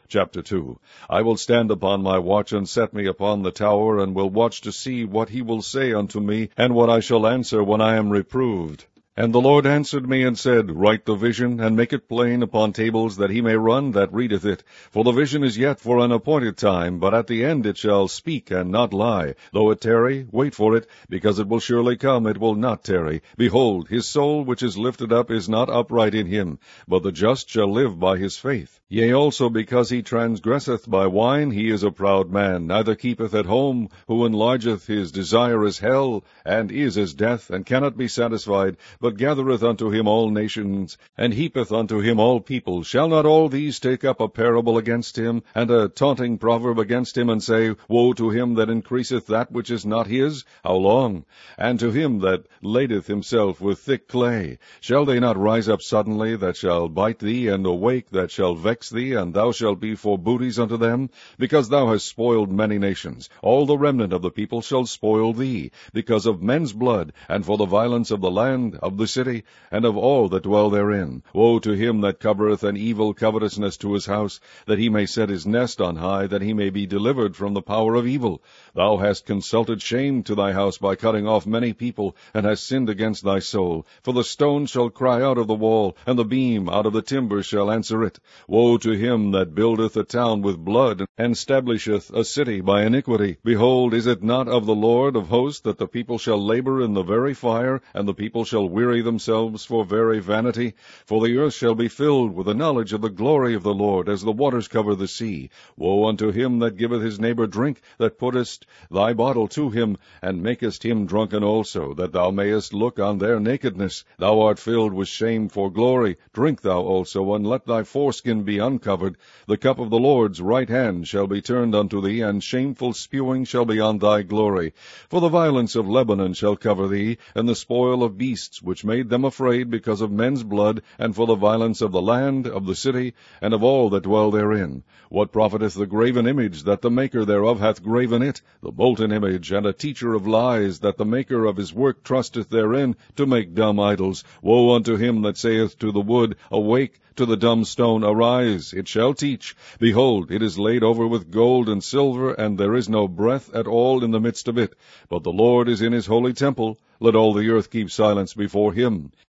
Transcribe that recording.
Chapter 2. I will stand upon my watch, and set me upon the tower, and will watch to see what he will say unto me, and what I shall answer when I am reproved. And the Lord answered me and said, Write the vision, and make it plain upon tables, that he may run that readeth it. For the vision is yet for an appointed time, but at the end it shall speak and not lie. Though it tarry, wait for it, because it will surely come, it will not tarry. Behold, his soul which is lifted up is not upright in him, but the just shall live by his faith. Yea, also because he transgresseth by wine, he is a proud man, neither keepeth at home, who enlargeth his desire as hell, and is as death, and cannot be satisfied, but gathereth unto him all nations, and heapeth unto him all people. Shall not all these take up a parable against him, and a taunting proverb against him, and say, Woe to him that increaseth that which is not his? How long? And to him that ladeth himself with thick clay? Shall they not rise up suddenly, that shall bite thee, and awake, that shall vex thee, and thou shalt be for booties unto them? Because thou hast spoiled many nations, all the remnant of the people shall spoil thee, because of men's blood, and for the violence of the land, of the city, and of all that dwell therein. Woe to him that covereth an evil covetousness to his house, that he may set his nest on high, that he may be delivered from the power of evil. Thou hast consulted shame to thy house by cutting off many people, and hast sinned against thy soul. For the stone shall cry out of the wall, and the beam out of the timber shall answer it. Woe to him that buildeth a town with blood, and stablisheth a city by iniquity. Behold, is it not of the Lord of hosts that the people shall labor in the very fire, and the people shall weary themselves for very vanity? For the earth shall be filled with the knowledge of the glory of the Lord, as the waters cover the sea. Woe unto him that giveth his neighbor drink, that puttest thy bottle to him, and makest him drunken also, that thou mayest look on their nakedness. Thou art filled with shame for glory. Drink thou also, and let thy foreskin be uncovered. The cup of the Lord's right hand shall be turned unto thee, and shameful spewing shall be on thy glory. For the violence of Lebanon shall cover thee, and the spoil of beasts, which made them afraid because of men's blood, and for the violence of the land, of the city, and of all that dwell therein. What profiteth the graven image, that the maker thereof hath graven it? The molten image, and a teacher of lies, that the maker of his work trusteth therein, to make dumb idols. Woe unto him that saith to the wood, Awake, to the dumb stone, Arise, it shall teach. Behold, it is laid over with gold and silver, and there is no breath at all in the midst of it. But the Lord is in his holy temple. Let all the earth keep silence before him.